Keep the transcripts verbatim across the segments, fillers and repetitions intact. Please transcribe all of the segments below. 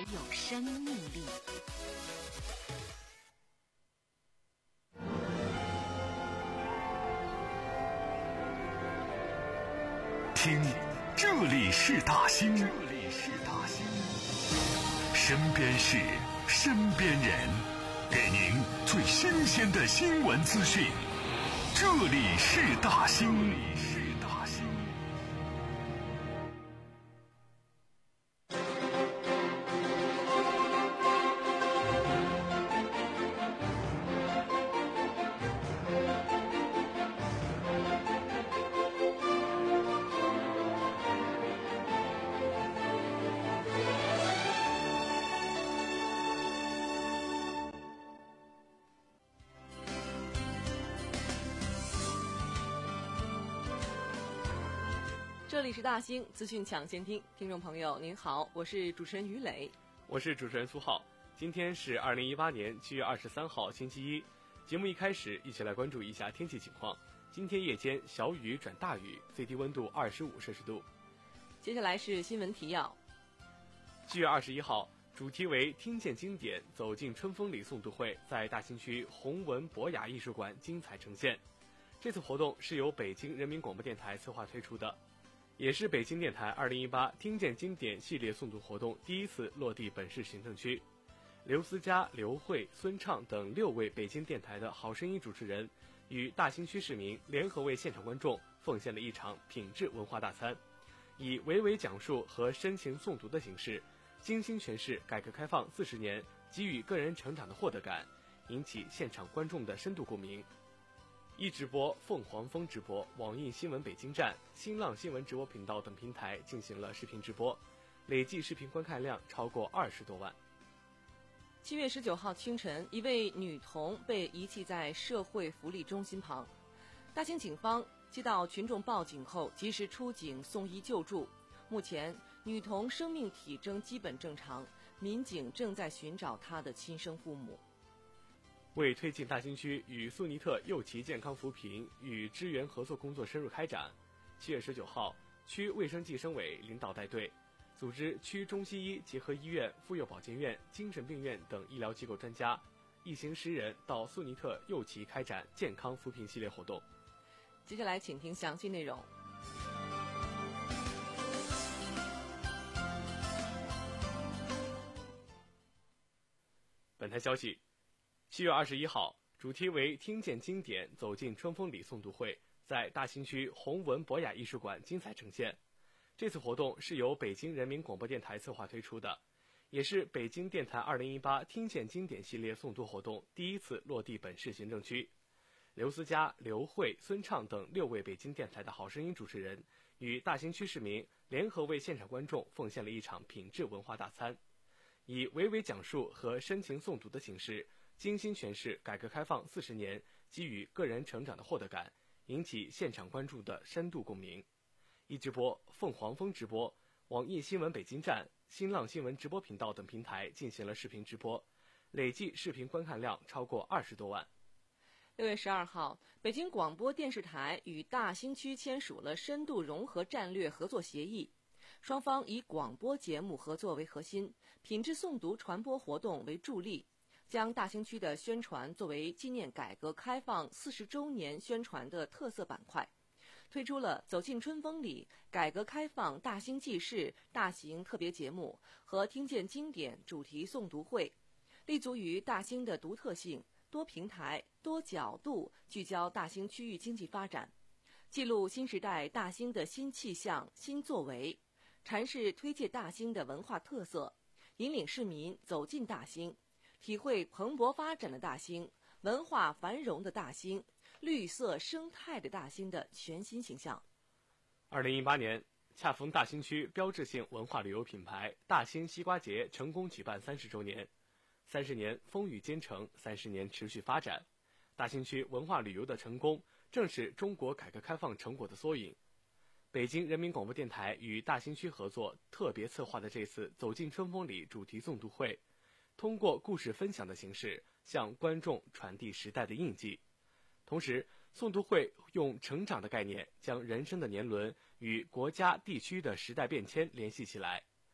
有生命力。 听，这里是大兴，这里是大兴，身边事，身边人，给您最新鲜的新闻资讯。这里是大兴，这里是大兴。 这里是大兴资讯抢先听，听众朋友您好，我是主持人于磊， 我是主持人苏浩。今天是二零一八年七月二十三号星期一，节目一开始一起来关注一下天气情况。今天夜间小雨转大雨，最低温度二十五摄氏度。 接下来是新闻提要。 七月二十一号，主题为听见经典走进春风里诵读会在大兴区弘文博雅艺术馆精彩呈现。这次活动是由北京人民广播电台策划推出的，也是北京电台二零一八听见经典系列诵读活动第一次落地本市行政区。刘思佳、刘慧、孙畅等六位北京电台的好声音主持人与大兴区市民联合为现场观众奉献了一场品质文化大餐，以娓娓讲述和深情诵读的形式，精心诠释改革开放四十年给予个人成长的获得感，引起现场观众的深度共鸣。一直播、凤凰峰直播、网易新闻北京站、新浪新闻直播频道等平台进行了视频直播，累计视频观看量超过二十多万。 七月十九号清晨，一位女童被遗弃在社会福利中心旁，大兴警方接到群众报警后及时出警送医救助。目前女童生命体征基本正常，民警正在寻找她的亲生父母。 为推进大兴区与苏尼特幼齐健康扶贫与支援合作工作深入开展，七月十九号，区卫生计生委领导带队，组织区中西医结合医院、妇幼保健院、精神病院等医疗机构专家，一行十人到苏尼特幼齐开展健康扶贫系列活动。 接下来请听详细内容。 本台消息，七月二十一号，主题为听见经典走进春风里诵读会在大兴区弘文博雅艺术馆精彩呈现。这次活动是由北京人民广播电台策划推出的，也是北京电台二零一八听见经典系列诵读活动第一次落地本市行政区。刘思佳、刘慧、孙畅等六位北京电台的好声音主持人与大兴区市民联合为现场观众奉献了一场品质文化大餐，以娓娓讲述和深情诵读的形式，精心诠释改革开放四十年给予个人成长的获得感，引起现场观众的深度共鸣。一直播、凤凰峰直播、网易新闻北京站、新浪新闻直播频道等平台进行了视频直播，累计视频观看量超过二十多万。 六月十二号，北京广播电视台与大兴区签署了深度融合战略合作协议，双方以广播节目合作为核心，品质诵读传播活动为助力，将大兴区的宣传作为纪念改革开放四十周年宣传的特色板块，推出了走进春风里、改革开放大兴纪事大型特别节目和听见经典主题诵读会，立足于大兴的独特性，多平台、多角度聚焦大兴区域经济发展，记录新时代大兴的新气象、新作为，阐释推介大兴的文化特色，引领市民走进大兴，体会蓬勃发展的大兴、文化繁荣的大兴、绿色生态的大兴的全新形象。 二零一八年，恰逢大兴区标志性文化旅游品牌大兴西瓜节成功举办三十周年。三十年风雨兼程，三十年持续发展，大兴区文化旅游的成功正是中国改革开放成果的缩影。北京人民广播电台与大兴区合作特别策划的这次走进春风里主题诵读会，通过故事分享的形式向观众传递时代的印记。同时，诵读会用成长的概念将人生的年轮与国家地区的时代变迁联系起来。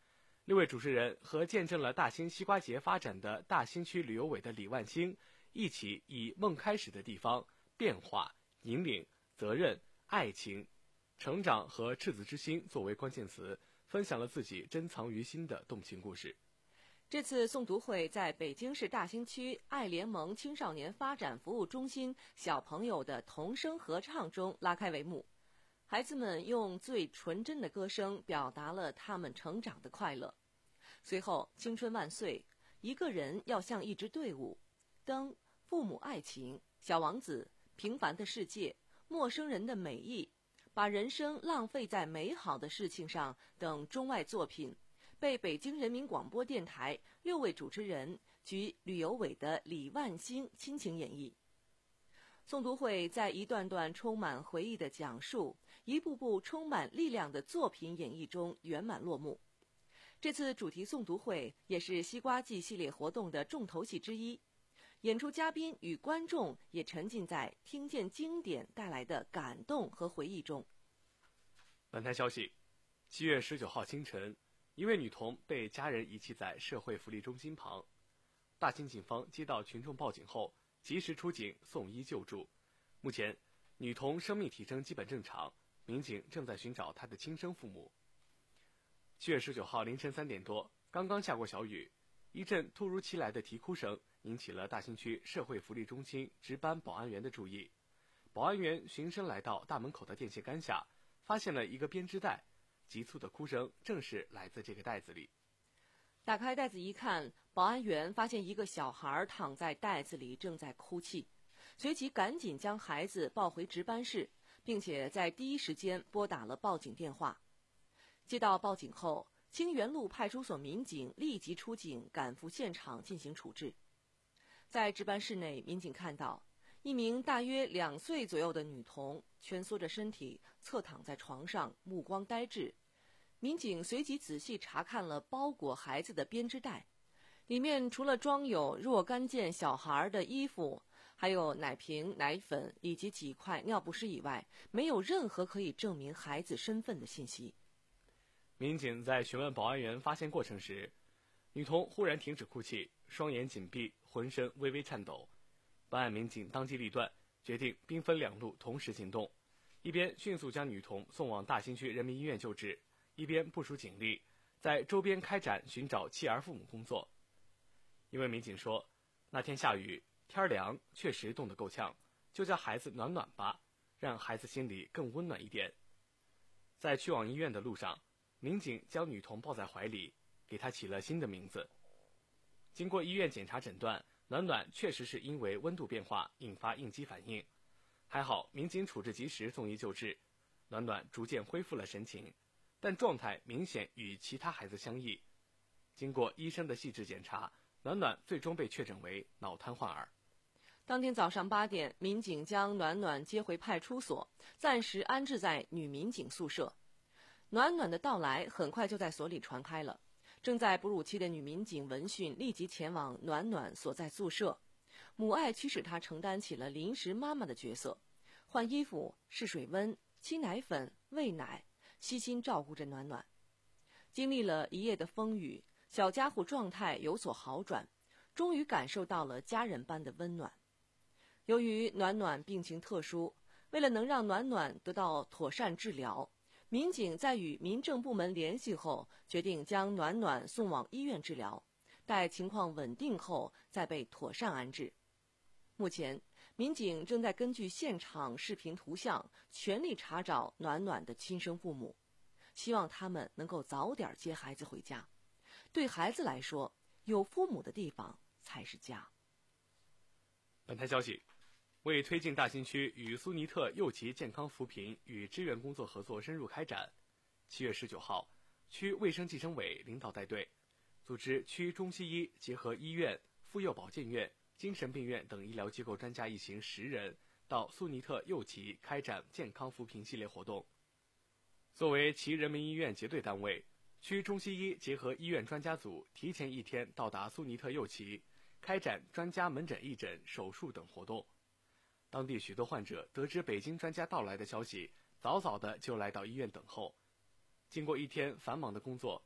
六位主持人和见证了大兴西瓜节发展的大兴区旅游委的李万兴一起以梦开始的地方、变化、引领、责任、爱情、成长和赤子之心作为关键词，分享了自己珍藏于心的动情故事。 这次诵读会在北京市大兴区爱联盟青少年发展服务中心小朋友的童声合唱中拉开帷幕。孩子们用最纯真的歌声表达了他们成长的快乐。随后，青春万岁、一个人要像一支队伍、灯、父母爱情、小王子、平凡的世界、陌生人的美意、把人生浪费在美好的事情上等中外作品，被北京人民广播电台六位主持人及旅游委的李万兴亲情演绎。诵读会在一段段充满回忆的讲述、一部部充满力量的作品演绎中圆满落幕。这次主题诵读会也是西瓜季系列活动的重头戏之一，演出嘉宾与观众也沉浸在听见经典带来的感动和回忆中。 本台消息，七月十九号清晨，一位女童被家人遗弃在社会福利中心旁。大兴警方接到群众报警后，及时出警送医救助。目前，女童生命体征基本正常，民警正在寻找她的亲生父母。七月十九号凌晨三点多，刚刚下过小雨，一阵突如其来的啼哭声引起了大兴区社会福利中心值班保安员的注意。保安员循声来到大门口的电线杆下，发现了一个编织袋，急促的哭声正是来自这个袋子里。 打开袋子一看，保安员发现一个小孩躺在袋子里正在哭泣，随即赶紧将孩子抱回值班室，并且在第一时间拨打了报警电话。接到报警后，清源路派出所民警立即出警赶赴现场进行处置。在值班室内，民警看到一名大约两岁左右的女童蜷缩着身体侧躺在床上，目光呆滞。民警随即仔细查看了包裹孩子的编织袋，里面除了装有若干件小孩的衣服，还有奶瓶、奶粉以及几块尿不湿以外，没有任何可以证明孩子身份的信息。 民警在询问保安员发现过程时，女童忽然停止哭泣，双眼紧闭，浑身微微颤抖。办案民警当机立断，决定兵分两路同时行动，一边迅速将女童送往大兴区人民医院救治，一边部署警力，在周边开展寻找弃儿父母工作。一位民警说，那天下雨，天凉，确实冻得够呛，就叫孩子暖暖吧，让孩子心里更温暖一点。在去往医院的路上，民警将女童抱在怀里，给她起了新的名字。经过医院检查诊断，暖暖确实是因为温度变化引发应激反应，还好民警处置及时，送医救治，暖暖逐渐恢复了神情，但状态明显与其他孩子相异。经过医生的细致检查，暖暖最终被确诊为脑瘫患儿。 当天早上八点，民警将暖暖接回派出所，暂时安置在女民警宿舍。暖暖的到来很快就在所里传开了，正在哺乳期的女民警闻讯立即前往暖暖所在宿舍，母爱驱使她承担起了临时妈妈的角色，换衣服、试水温、沏奶粉、喂奶，悉心照顾着暖暖。经历了一夜的风雨，小家伙状态有所好转，终于感受到了家人般的温暖。由于暖暖病情特殊，为了能让暖暖得到妥善治疗，民警在与民政部门联系后，决定将暖暖送往医院治疗，待情况稳定后再被妥善安置。目前，民警正在根据现场视频图像，全力查找暖暖的亲生父母，希望他们能够早点接孩子回家。对孩子来说，有父母的地方才是家。 本台消息，为推进大兴区与苏尼特幼旗健康扶贫与支援工作合作深入开展，七月十九号，区卫生计生委领导带队，组织区中西医结合医院、妇幼保健院、精神病院等医疗机构专家一行十人到苏尼特幼旗开展健康扶贫系列活动。作为其人民医院结对单位，区中西医结合医院专家组提前一天到达苏尼特幼旗，开展专家门诊义诊、手术等活动。当地许多患者得知北京专家到来的消息，早早的就来到医院等候。经过一天繁忙的工作，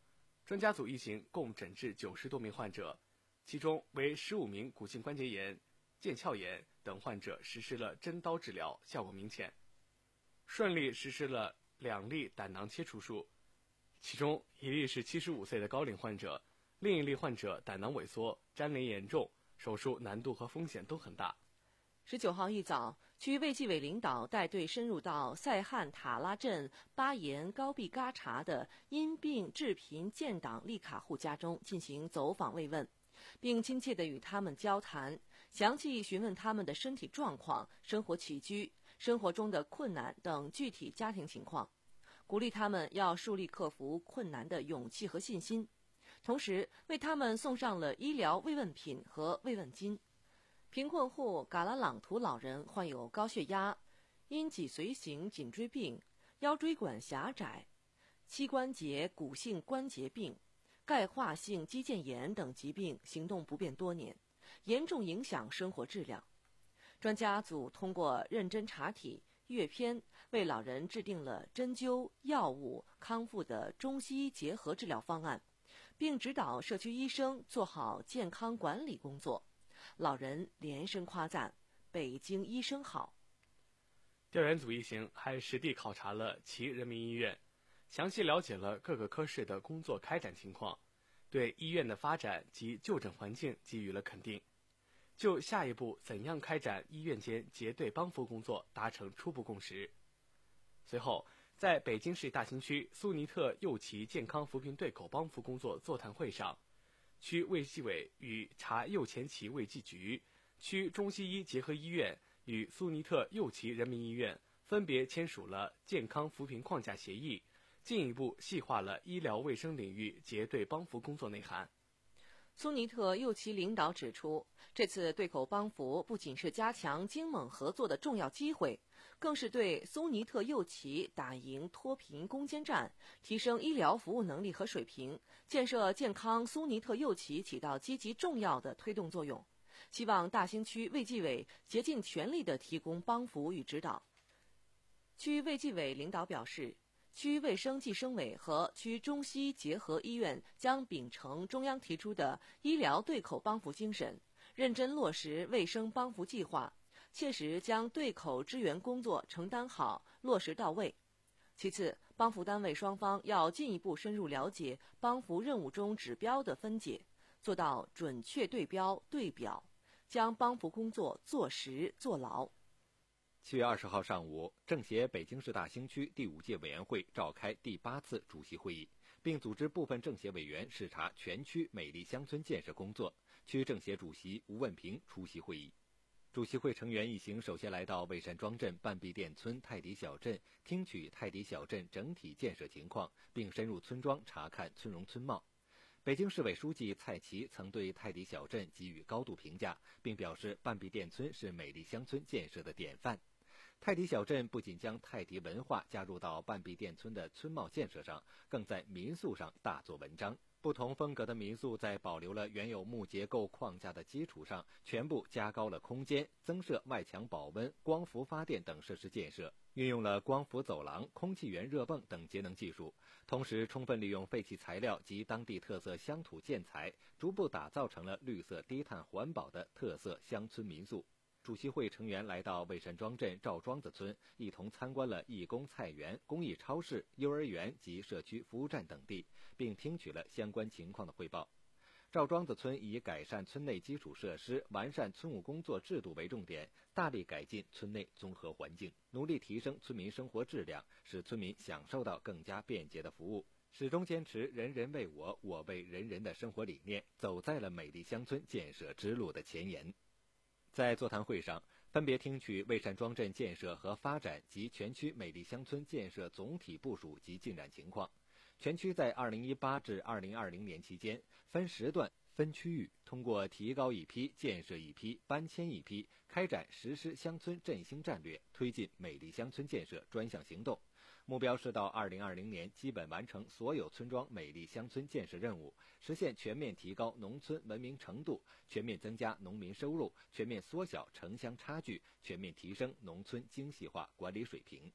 专家组一行共诊治九十多名患者，其中为十五名骨性关节炎、腱鞘炎等患者实施了针刀治疗，效果明显。顺利实施了两例胆囊切除术，其中一例是七十五岁的高龄患者，另一例患者胆囊萎缩、粘连严重，手术难度和风险都很大。 十九号一早，区卫计委领导带队深入到塞罕塔拉镇巴岩高壁嘎查的因病致贫建党利卡户家中进行走访慰问，并亲切地与他们交谈，详细询问他们的身体状况、生活起居、生活中的困难等具体家庭情况，鼓励他们要树立克服困难的勇气和信心，同时为他们送上了医疗慰问品和慰问金。贫困户嘎拉朗图老人患有高血压、因脊髓型颈椎病、腰椎管狭窄、膝关节骨性关节病、钙化性肌腱炎等疾病，行动不便多年，严重影响生活质量。专家组通过认真查体、阅片，为老人制定了针灸、药物、康复的中西医结合治疗方案，并指导社区医生做好健康管理工作。老人连声夸赞北京医生好。 调研组一行还实地考察了其人民医院，详细了解了各个科室的工作开展情况，对医院的发展及就诊环境给予了肯定，就下一步怎样开展医院间结对帮扶工作达成初步共识。随后，在北京市大兴区苏尼特右旗健康扶贫对口帮扶工作座谈会上，区卫计委与查右前旗卫计局、区中西医结合医院与苏尼特右旗人民医院分别签署了健康扶贫框架协议，进一步细化了医疗卫生领域结对帮扶工作内涵。 苏尼特右旗领导指出，这次对口帮扶不仅是加强京蒙合作的重要机会，更是对苏尼特右旗打赢脱贫攻坚战、提升医疗服务能力和水平、建设健康苏尼特右旗起到积极重要的推动作用。希望大兴区卫计委竭尽全力地提供帮扶与指导。区卫计委领导表示，区卫生计生委和区中西结合医院将秉承中央提出的医疗对口帮扶精神，认真落实卫生帮扶计划，切实将对口支援工作承担好、落实到位。其次，帮扶单位双方要进一步深入了解帮扶任务中指标的分解，做到准确对标对表，将帮扶工作做实做牢。 七月二十号上午，政协北京市大兴区第五届委员会召开第八次主席会议，并组织部分政协委员视察全区美丽乡村建设工作。区政协主席吴问平出席会议。主席会成员一行首先来到蔚山庄镇半壁店村泰迪小镇，听取泰迪小镇整体建设情况，并深入村庄查看村容村貌。北京市委书记蔡奇曾对泰迪小镇给予高度评价，并表示半壁店村是美丽乡村建设的典范。泰迪小镇不仅将泰迪文化加入到半壁店村的村貌建设上，更在民宿上大做文章。不同风格的民宿在保留了原有木结构框架的基础上，全部加高了空间，增设外墙保温、光伏发电等设施建设，运用了光伏走廊、空气源热泵等节能技术，同时充分利用废弃材料及当地特色乡土建材，逐步打造成了绿色低碳环保的特色乡村民宿。主席会成员来到蔚山庄镇赵庄子村，一同参观了义工菜园、公益超市、幼儿园及社区服务站等地，并听取了相关情况的汇报。赵庄子村以改善村内基础设施、完善村务工作制度为重点，大力改进村内综合环境，努力提升村民生活质量，使村民享受到更加便捷的服务，始终坚持人人为我、我为人人的生活理念，走在了美丽乡村建设之路的前沿。在座谈会上，分别听取蔚山庄镇建设和发展及全区美丽乡村建设总体部署及进展情况。全区在二零一八至二零二零年期间，分时段、分区域，通过提高一批、建设一批、搬迁一批，开展实施乡村振兴战略，推进美丽乡村建设专项行动。目标是到二零二零年基本完成所有村庄美丽乡村建设任务，实现全面提高农村文明程度，全面增加农民收入，全面缩小城乡差距，全面提升农村精细化管理水平。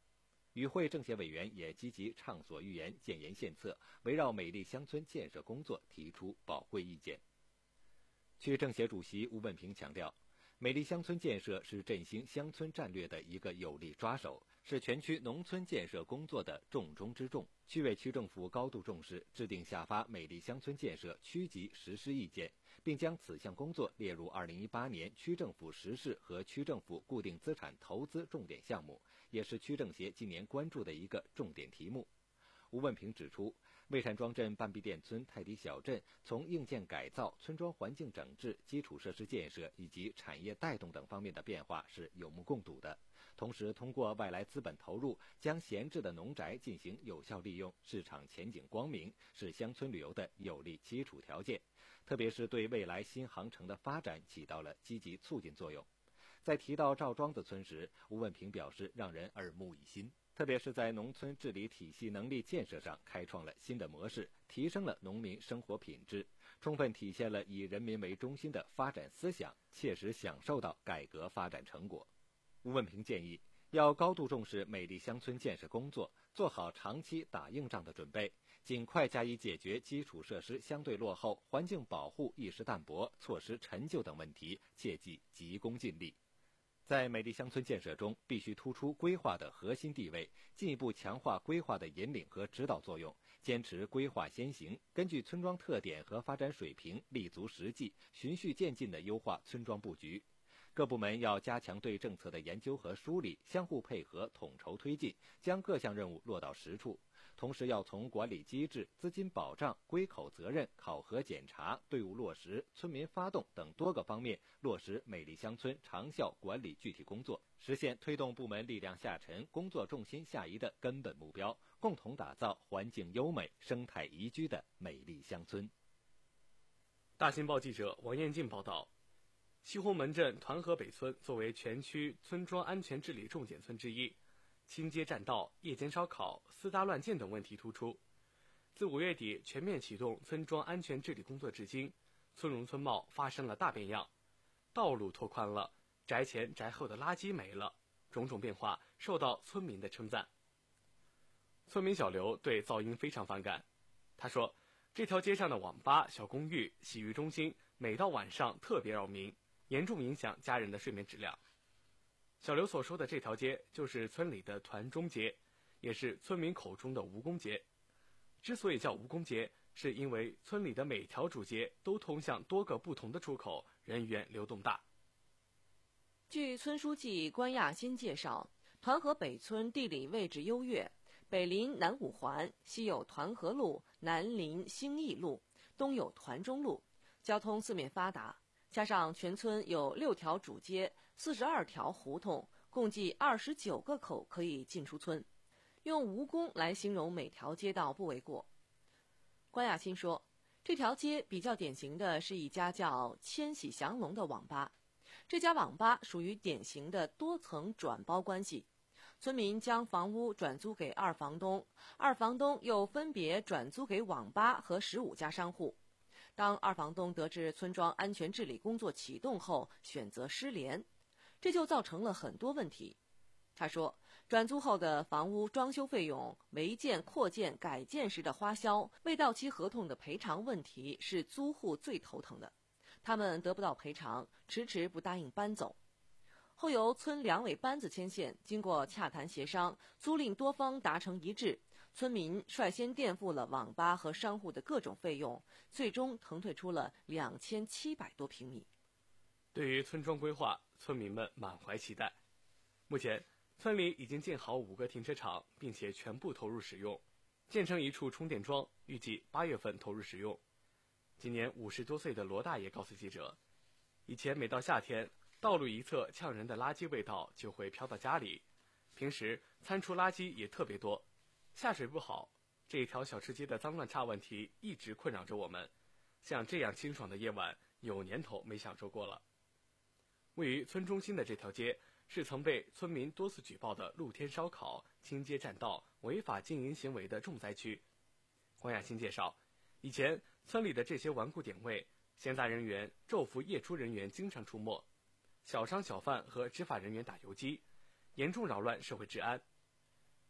与会政协委员也积极畅所欲言、建言献策，围绕美丽乡村建设工作提出宝贵意见。区政协主席吴文平强调，美丽乡村建设是振兴乡村战略的一个有力抓手，是全区农村建设工作的重中之重。区委区政府高度重视，制定下发美丽乡村建设区级实施意见，并将此项工作列入二零一八年区政府实事和区政府固定资产投资重点项目，也是区政协今年关注的一个重点题目。吴文平指出，魏山庄镇半壁店村泰迪小镇从硬件改造、村庄环境整治、基础设施建设以及产业带动等方面的变化是有目共睹的。同时，通过外来资本投入，将闲置的农宅进行有效利用，市场前景光明，是乡村旅游的有力基础条件，特别是对未来新航程的发展起到了积极促进作用。在提到赵庄子村时，吴文平表示让人耳目一新，特别是在农村治理体系能力建设上开创了新的模式，提升了农民生活品质，充分体现了以人民为中心的发展思想，切实享受到改革发展成果。吴文平建议，要高度重视美丽乡村建设工作，做好长期打硬仗的准备，尽快加以解决基础设施相对落后、环境保护意识淡薄、措施陈旧等问题，切忌急功近利。在美丽乡村建设中，必须突出规划的核心地位，进一步强化规划的引领和指导作用，坚持规划先行，根据村庄特点和发展水平，立足实际，循序渐进地优化村庄布局。各部门要加强对政策的研究和梳理，相互配合，统筹推进，将各项任务落到实处。同时要从管理机制、资金保障、归口责任、考核检查、队伍落实、村民发动等多个方面落实美丽乡村长效管理具体工作，实现推动部门力量下沉、工作重心下移的根本目标，共同打造环境优美、生态宜居的美丽乡村。 大新报记者王彦进报道，西红门镇团河北村作为全区村庄安全治理重点村之一，清街占道、夜间烧烤、私搭乱建等问题突出。自五月底全面启动村庄安全治理工作至今，村容村貌发生了大变样，道路拓宽了，宅前宅后的垃圾没了，种种变化受到村民的称赞。村民小刘对噪音非常反感，他说，这条街上的网吧、小公寓、洗浴中心每到晚上特别扰民，严重影响家人的睡眠质量。小刘所说的这条街就是村里的团中街，也是村民口中的蜈蚣街。之所以叫蜈蚣街，是因为村里的每条主街都通向多个不同的出口，人员流动大。 据村书记关亚新介绍，团河北村地理位置优越，北临南五环，西有团河路，南临兴义路，东有团中路，交通四面发达。加上全村有六条主街、四十二条胡同，共计二十九个口可以进出村。用蜈蚣来形容每条街道不为过。关亚新说，这条街比较典型的是一家叫千禧祥龙的网吧。这家网吧属于典型的多层转包关系，村民将房屋转租给二房东，二房东又分别转租给网吧和十五家商户。当二房东得知村庄安全治理工作启动后，选择失联，这就造成了很多问题。他说，转租后的房屋装修费用、违建、扩建、改建时的花销、未到期合同的赔偿问题是租户最头疼的，他们得不到赔偿，迟迟不答应搬走。后由村两委班子牵线，经过洽谈协商，租赁多方达成一致，村民率先垫付了网吧和商户的各种费用，最终腾退出了两千七百多平米。 对于村庄规划，村民们满怀期待。目前，村里已经建好五个停车场，并且全部投入使用，建成一处充电桩，预计八月份投入使用。今年五十多岁的罗大爷告诉记者，以前每到夏天，道路一侧呛人的垃圾味道就会飘到家里，平时餐厨垃圾也特别多，下水不好，这一条小吃街的脏乱差问题一直困扰着我们。像这样清爽的夜晚，有年头没享受过了。位于村中心的这条街是曾被村民多次举报的露天烧烤、清街占道、违法经营行为的重灾区。关亚新介绍，以前村里的这些顽固点位，闲杂人员、昼伏夜出人员经常出没，小商小贩和执法人员打游击，严重扰乱社会治安。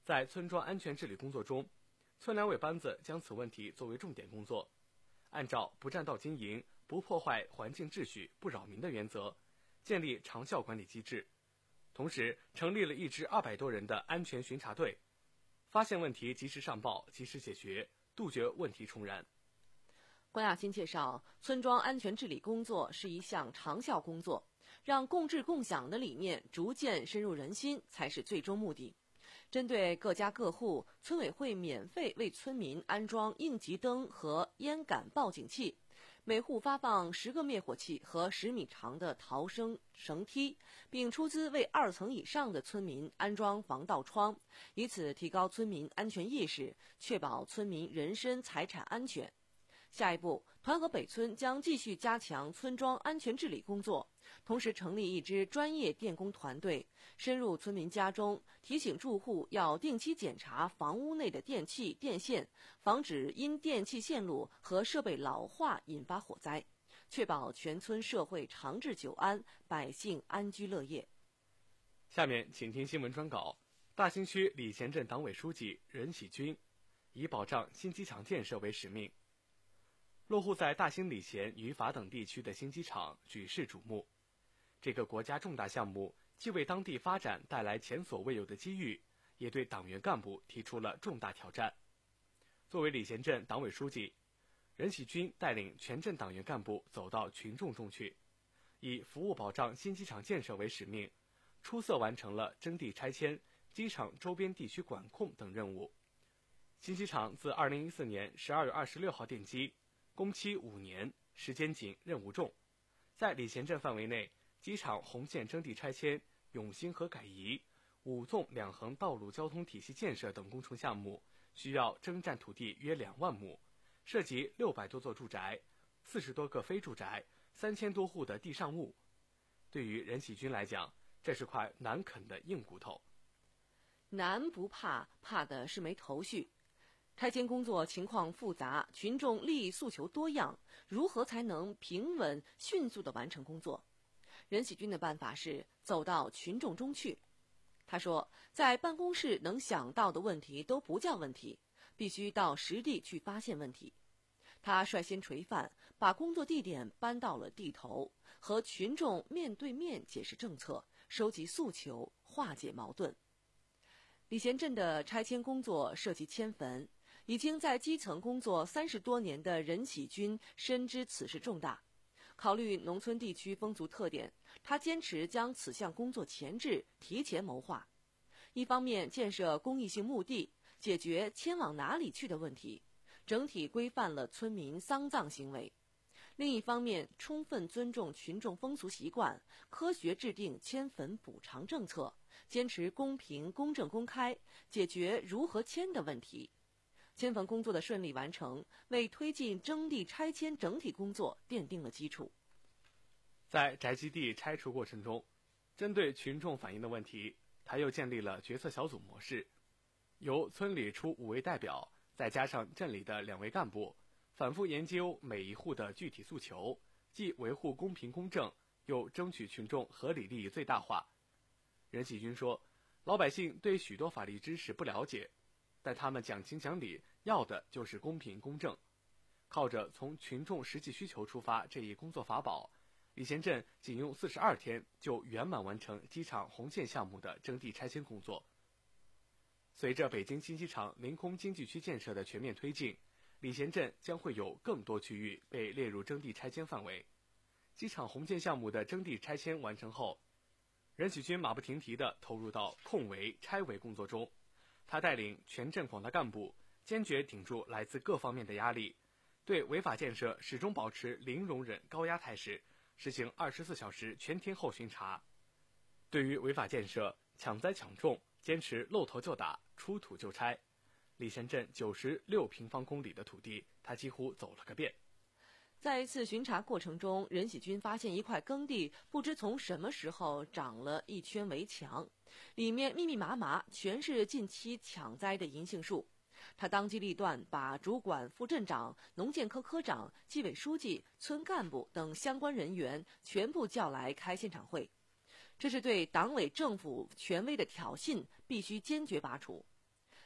在村庄安全治理工作中，村两委班子将此问题作为重点工作，按照不占道经营、不破坏环境秩序、不扰民的原则，建立长效管理机制。同时，成立了一支二百多人的安全巡查队，发现问题及时上报，及时解决，杜绝问题重燃。 关亚新介绍，村庄安全治理工作是一项长效工作，让共治共享的理念逐渐深入人心才是最终目的。针对各家各户，村委会免费为村民安装应急灯和烟感报警器，每户发放十个灭火器和十米长的逃生绳梯，并出资为二层以上的村民安装防盗窗，以此提高村民安全意识，确保村民人身财产安全。下一步，团河北村将继续加强村庄安全治理工作，同时成立一支专业电工团队，深入村民家中，提醒住户要定期检查房屋内的电器、电线，防止因电器线路和设备老化引发火灾，确保全村社会长治久安，百姓安居乐业。 下面请听新闻专稿。大兴区礼贤镇党委书记任喜军以保障新机场建设为使命，落户在大兴礼贤、于法等地区的新机场举世瞩目。这个国家重大项目既为当地发展带来前所未有的机遇，也对党员干部提出了重大挑战。作为礼贤镇党委书记，任喜军带领全镇党员干部走到群众中去，以服务保障新机场建设为使命，出色完成了征地拆迁、机场周边地区管控等任务。新机场自二零一四年十二月二十六号奠基，工期五年，时间紧，任务重。在礼贤镇范围内，机场红线征地拆迁、永兴河改移、五纵两横道路交通体系建设等工程项目需要征占土地约两万亩，涉及六百多座住宅、四十多个非住宅、三千多户的地上物。对于任喜军来讲，这是块难啃的硬骨头。 难不怕，怕的是没头绪。拆迁工作情况复杂，群众利益诉求多样，如何才能平稳迅速地完成工作？任喜军的办法是走到群众中去。他说，在办公室能想到的问题都不叫问题，必须到实地去发现问题。他率先垂范，把工作地点搬到了地头，和群众面对面解释政策，收集诉求，化解矛盾。礼贤镇的拆迁工作涉及迁坟，已经在基层工作三十多年的任喜军深知此事重大。考虑农村地区风俗特点，他坚持将此项工作前置，提前谋划。一方面建设公益性墓地，解决迁往哪里去的问题，整体规范了村民丧葬行为；另一方面，充分尊重群众风俗习惯，科学制定迁坟补偿政策，坚持公平、公正、公开，解决如何迁的问题。迁坟工作的顺利完成，为推进征地拆迁整体工作奠定了基础。 在宅基地拆除过程中，针对群众反映的问题，他又建立了决策小组模式，由村里出五位代表，再加上镇里的两位干部，反复研究每一户的具体诉求，既维护公平公正，又争取群众合理利益最大化。任喜军说，老百姓对许多法律知识不了解，但他们讲情讲理，要的就是公平公正。靠着从群众实际需求出发这一工作法宝，礼贤镇仅用四十二天就圆满完成机场红线项目的征地拆迁工作。随着北京新机场临空经济区建设的全面推进，礼贤镇将会有更多区域被列入征地拆迁范围。机场红线项目的征地拆迁完成后，任喜军马不停蹄地投入到控围、拆围工作中。他带领全镇广大干部，坚决顶住来自各方面的压力，对违法建设始终保持零容忍高压态势，实行二十四小时全天候巡查。对于违法建设，抢灾抢种，坚持露头就打，出土就拆。礼贤镇九十六平方公里的土地，他几乎走了个遍。 在一次巡查过程中，任喜军发现一块耕地不知从什么时候长了一圈围墙，里面密密麻麻全是近期抢灾的银杏树。他当机立断，把主管副镇长、农建科科长、纪委书记、村干部等相关人员全部叫来开现场会。这是对党委政府权威的挑衅，必须坚决拔除。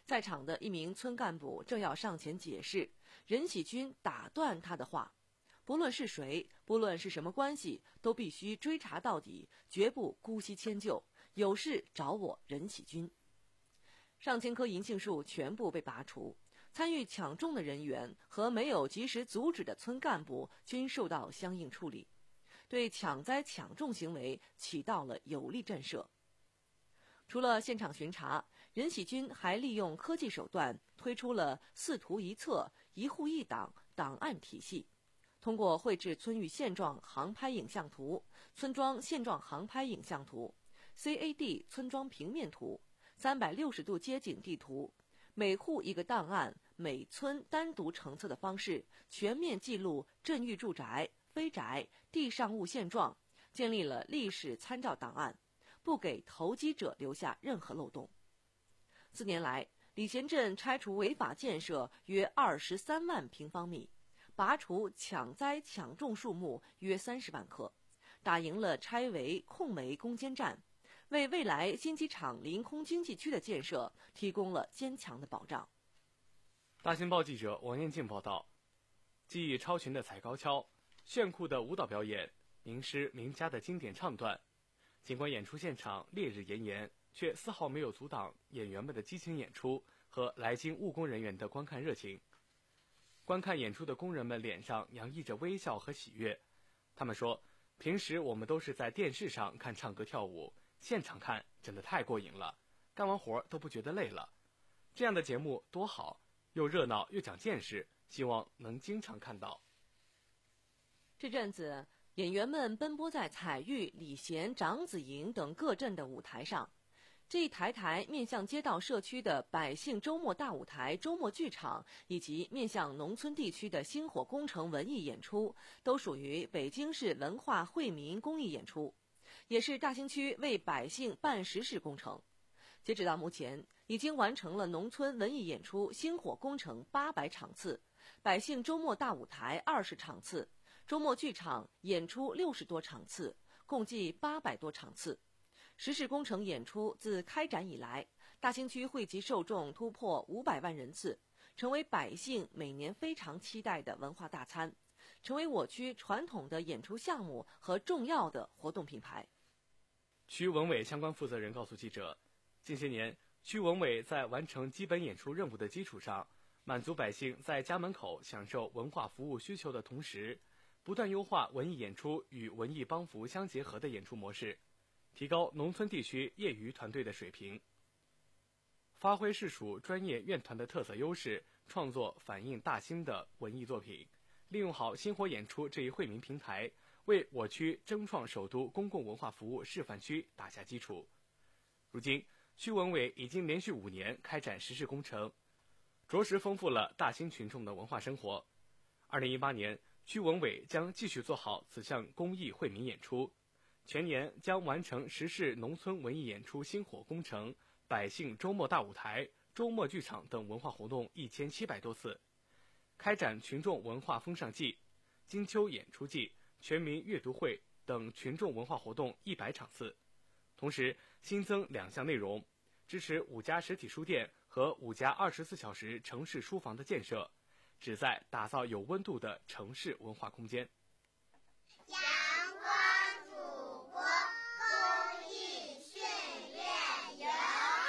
在场的一名村干部正要上前解释，任喜军打断他的话：不论是谁，不论是什么关系，都必须追查到底，绝不姑息迁就，有事找我任喜军。上千棵银杏树全部被拔除，参与抢种的人员和没有及时阻止的村干部均受到相应处理，对抢灾抢种行为起到了有力震慑。除了现场巡查，任喜军还利用科技手段推出了四图一册、一户一档档案体系，通过绘制村域现状航拍影像图、村庄现状航拍影像图、C A D 村庄平面图、三百六十度街景地图，每户一个档案，每村单独成册的方式，全面记录镇域住宅、非宅、地上物现状，建立了历史参照档案，不给投机者留下任何漏洞。四年来，礼贤镇拆除违法建设约二十三万平方米，拔除抢灾抢种树木约三十万棵，打赢了拆围控围攻坚战，为未来新机场临空经济区的建设提供了坚强的保障。 大新报记者王彦静报道，技艺超群的踩高跷，炫酷的舞蹈表演，名师名家的经典唱段，尽管演出现场烈日炎炎，却丝毫没有阻挡演员们的激情演出和来京务工人员的观看热情。观看演出的工人们脸上洋溢着微笑和喜悦，他们说，平时我们都是在电视上看唱歌跳舞，现场看真的太过瘾了，干完活都不觉得累了。这样的节目多好，又热闹又讲见识，希望能经常看到。 这阵子，演员们奔波在彩玉、礼贤、长子营等各镇的舞台上。这一台台面向街道社区的百姓周末大舞台、周末剧场，以及面向农村地区的星火工程文艺演出，都属于北京市文化惠民公益演出，也是大兴区为百姓办实事工程。截止到目前，已经完成了农村文艺演出星火工程八百场次，百姓周末大舞台二十场次，周末剧场演出六十多场次，共计八百多场次。实事工程演出自开展以来，大兴区汇集受众突破五百万人次，成为百姓每年非常期待的文化大餐，成为我区传统的演出项目和重要的活动品牌。 区文委相关负责人告诉记者，近些年，区文委在完成基本演出任务的基础上，满足百姓在家门口享受文化服务需求的同时，不断优化文艺演出与文艺帮扶相结合的演出模式，提高农村地区业余团队的水平，发挥市属专业院团的特色优势，创作反映大兴的文艺作品，利用好星火演出这一惠民平台，为我区争创首都公共文化服务示范区打下基础。如今，区文委已经连续五年开展实事工程，着实丰富了大兴群众的文化生活。二零一八年，区文委将继续做好此项公益惠民演出，全年将完成实事农村文艺演出星火工程、百姓周末大舞台、周末剧场等文化活动一千七百多次，开展群众文化风尚季、金秋演出季、全民阅读会等群众文化活动一百场次。同时新增两项内容，支持五家实体书店和五家二十四小时城市书房的建设，旨在打造有温度的城市文化空间。 阳光祖国公益训练营。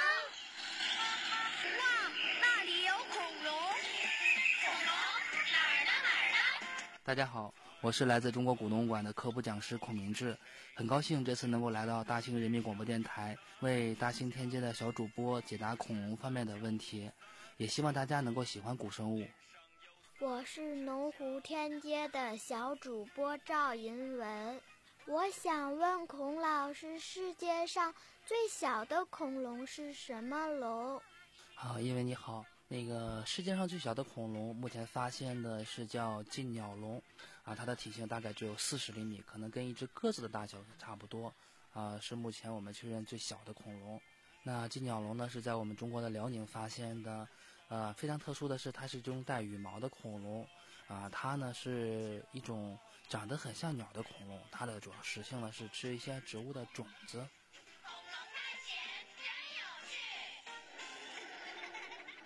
哇，那里有恐龙！ 恐龙哪儿呢哪儿呢？ 大家好，我是来自中国古农馆的科普讲师孔明志，很高兴这次能够来到大兴人民广播电台，为大兴天街的小主播解答恐龙方面的问题，也希望大家能够喜欢古生物。 我是农湖天街的小主播赵银文，我想问孔老师，世界上最小的恐龙是什么龙？ 好，因为你好。那个世界上最小的恐龙，目前发现的是叫近鸟龙，啊，它的体型大概只有四十厘米，可能跟一只鸽子的大小差不多，啊，是目前我们确认最小的恐龙。那近鸟龙呢，是在我们中国的辽宁发现的，呃，非常特殊的是，它是这种带羽毛的恐龙，啊，它呢是一种长得很像鸟的恐龙，它的主要食性呢是吃一些植物的种子。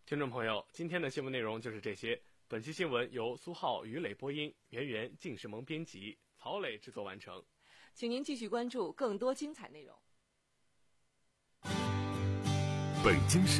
听众朋友，今天的新闻内容就是这些。本期新闻由苏浩、于磊播音，圆圆、靳世萌编辑，曹磊制作完成。 请您继续关注更多精彩内容。 北京市